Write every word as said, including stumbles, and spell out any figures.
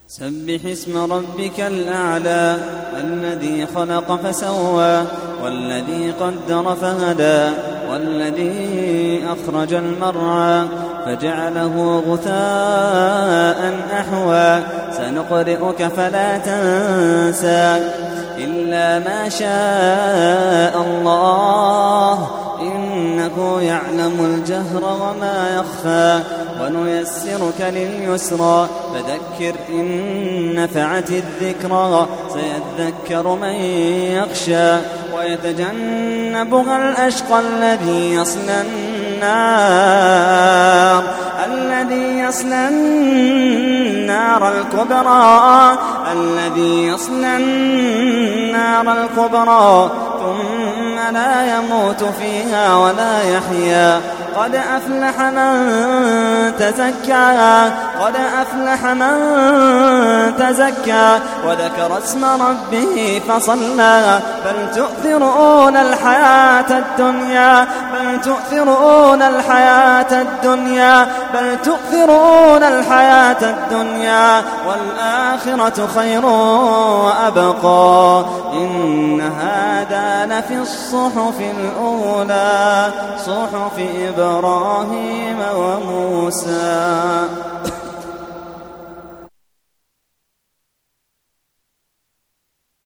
سبح اسم ربك الأعلى الذي خلق فسوى والذي قدر فهدى والذي أخرج المرعى فجعله غثاء أحوى سنقرئك فلا تنسى إلا ما شاء الله إنه يعلم الجهر وما يخفى ونيسرك لليسرى فذكر إن نفعت الذكرى سيذكر من يخشى ويتجنبها الأشقى الذي يصلى النار الذي يصلى النار الكبرى الذي يصلى النار الكبرى ثم لا يموت فيها ولا يحيا قد أفلح من تزكى قد أفلح من تزكى وذكر اسم ربه فصلى بل تؤثرون الحياة الدنيا بل تؤثرون الحياة الدنيا بل تؤثرون الحياة الدنيا والآخرة خير وأبقى إن هذا لفي الصحف الأولى صحف إبراهيم وموسى.